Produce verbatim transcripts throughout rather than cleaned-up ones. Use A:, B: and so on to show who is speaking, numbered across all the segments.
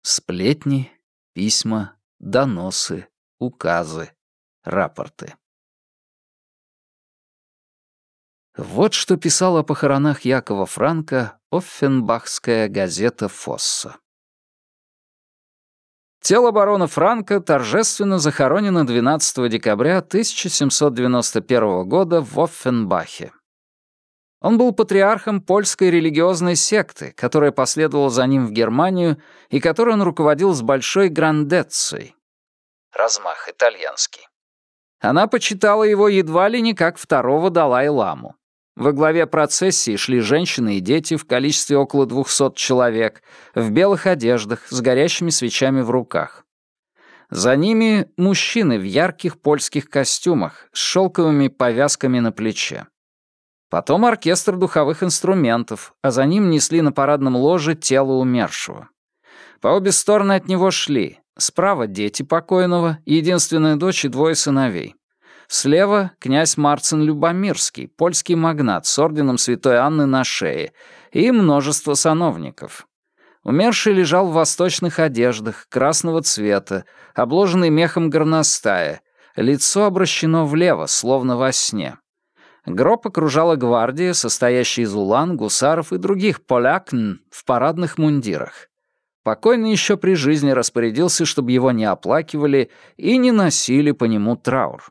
A: Сплетни, письма, доносы, указы, рапорты. Вот что писала о похоронах Якова Франка Оффенбахская газета «Фосса». Тело барона Франка торжественно захоронено двенадцатого декабря тысяча семьсот девяносто первого года в Оффенбахе. Он был патриархом польской религиозной секты, которая последовала за ним в Германию и которой он руководил с большой грандеццией. Размах итальянский. Она почитала его едва ли не как второго Далай-ламу. Во главе процессии шли женщины и дети в количестве около двухсот человек, в белых одеждах, с горящими свечами в руках. За ними мужчины в ярких польских костюмах, с шелковыми повязками на плече. Потом оркестр духовых инструментов, а за ним несли на парадном ложе тело умершего. По обе стороны от него шли. Справа дети покойного, единственная дочь и двое сыновей. Слева князь Марцин Любомирский, польский магнат с орденом Святой Анны на шее, и множество сановников. Умерший лежал в восточных одеждах, красного цвета, обложенный мехом горностая, лицо обращено влево, словно во сне. Гроб окружала гвардия, состоящая из улан, гусаров и других полякн в парадных мундирах. Покойный еще при жизни распорядился, чтобы его не оплакивали и не носили по нему траур.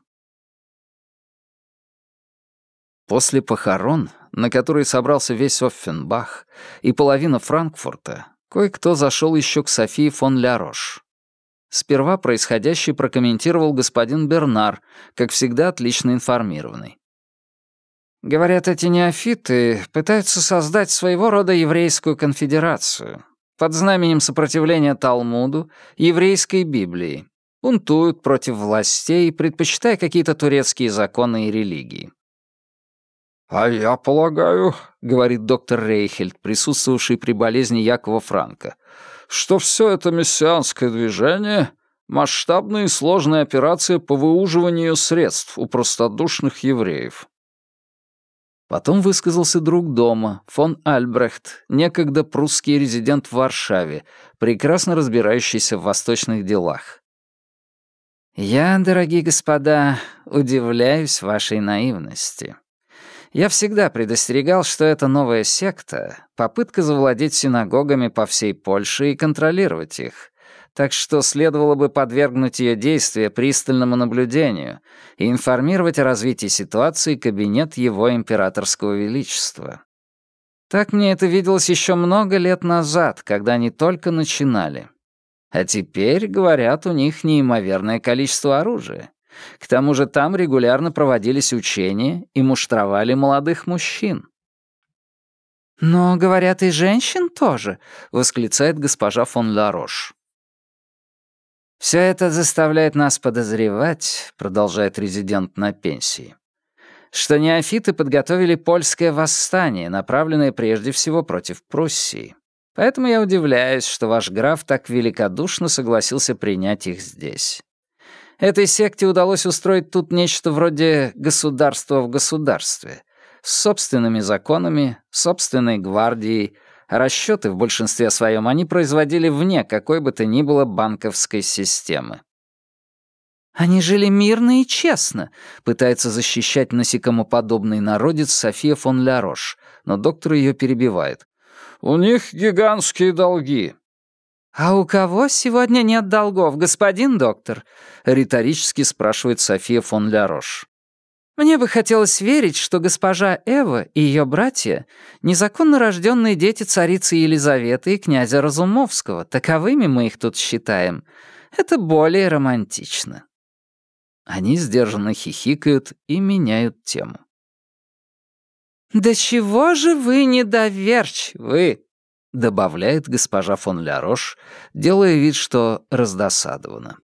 A: После похорон, на которые собрался весь Оффенбах и половина Франкфурта, кое-кто зашел еще к Софии фон Ля-Рош. Сперва происходящее прокомментировал господин Бернар, как всегда отлично информированный. Говорят, эти неофиты пытаются создать своего рода еврейскую конфедерацию под знаменем сопротивления Талмуду, еврейской Библии, бунтуют против властей, предпочитая какие-то турецкие законы и религии. «А я полагаю, — говорит доктор Рейхельд, присутствовавший при болезни Якова Франка, — что все это мессианское движение — масштабная и сложная операция по выуживанию средств у простодушных евреев». Потом высказался друг дома, фон Альбрехт, некогда прусский резидент в Варшаве, прекрасно разбирающийся в восточных делах. «Я, дорогие господа, удивляюсь вашей наивности. Я всегда предостерегал, что эта новая секта — попытка завладеть синагогами по всей Польше и контролировать их, так что следовало бы подвергнуть ее действия пристальному наблюдению и информировать о развитии ситуации кабинет его императорского величества. Так мне это виделось еще много лет назад, когда они только начинали. А теперь, говорят, у них неимоверное количество оружия. К тому же там регулярно проводились учения и муштровали молодых мужчин. «Но, говорят, и женщин тоже», — восклицает госпожа фон Ля-Рош. «Все это заставляет нас подозревать, — продолжает резидент на пенсии, — что неофиты подготовили польское восстание, направленное прежде всего против Пруссии. Поэтому я удивляюсь, что ваш граф так великодушно согласился принять их здесь. Этой секте удалось устроить тут нечто вроде государства в государстве, с собственными законами, собственной гвардией, а расчеты в большинстве своем они производили вне какой бы то ни было банковской системы. «Они жили мирно и честно», — пытается защищать насекомоподобный народец София фон Ля-Рош, но доктор ее перебивает. «У них гигантские долги». «А у кого сегодня нет долгов, господин доктор?» — риторически спрашивает София фон Ля-Рош. «Мне бы хотелось верить, что госпожа Эва и ее братья — незаконно рожденные дети царицы Елизаветы и князя Разумовского. Таковыми мы их тут считаем. Это более романтично». Они сдержанно хихикают и меняют тему. «Да чего же вы недоверчивы?» — добавляет госпожа фон Ля-Рош, делая вид, что раздосадована.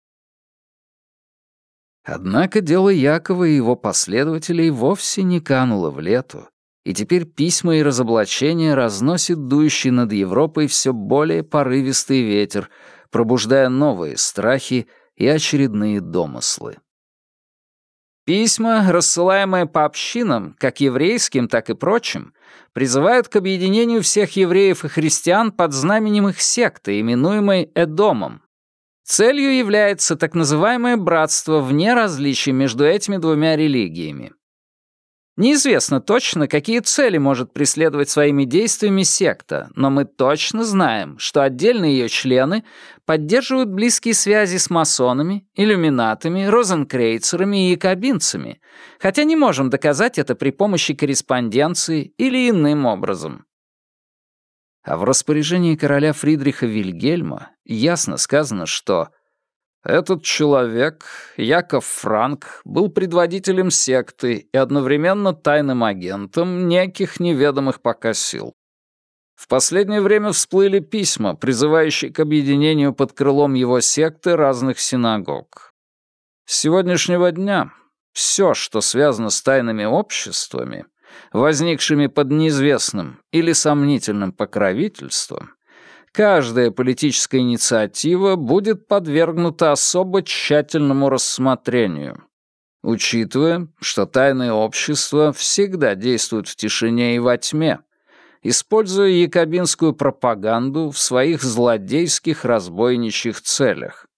A: Однако дело Якова и его последователей вовсе не кануло в лету, и теперь письма и разоблачения разносит дующий над Европой все более порывистый ветер, пробуждая новые страхи и очередные домыслы. Письма, рассылаемые по общинам, как еврейским, так и прочим, призывают к объединению всех евреев и христиан под знаменем их секты, именуемой Эдомом. Целью является так называемое братство вне различий между этими двумя религиями. Неизвестно точно, какие цели может преследовать своими действиями секта, но мы точно знаем, что отдельные ее члены поддерживают близкие связи с масонами, иллюминатами, розенкрейцерами и якобинцами, хотя не можем доказать это при помощи корреспонденции или иным образом. А в распоряжении короля Фридриха Вильгельма ясно сказано, что этот человек, Яков Франк, был предводителем секты и одновременно тайным агентом неких неведомых пока сил. В последнее время всплыли письма, призывающие к объединению под крылом его секты разных синагог. С сегодняшнего дня все, что связано с тайными обществами, возникшими под неизвестным или сомнительным покровительством, каждая политическая инициатива будет подвергнута особо тщательному рассмотрению, учитывая, что тайные общества всегда действуют в тишине и во тьме, используя якобинскую пропаганду в своих злодейских разбойничьих целях.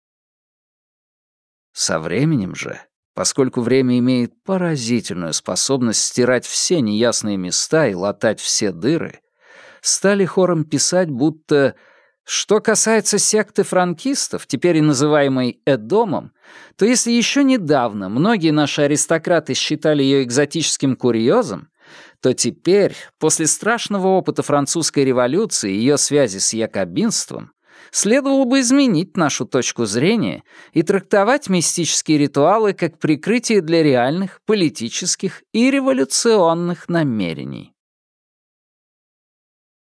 A: Со временем же, поскольку время имеет поразительную способность стирать все неясные места и латать все дыры, стали хором писать, будто что касается секты франкистов, теперь и называемой Эдомом, то если еще недавно многие наши аристократы считали ее экзотическим курьезом, то теперь, после страшного опыта французской революции и ее связи с якобинством, следовало бы изменить нашу точку зрения и трактовать мистические ритуалы как прикрытие для реальных, политических и революционных намерений.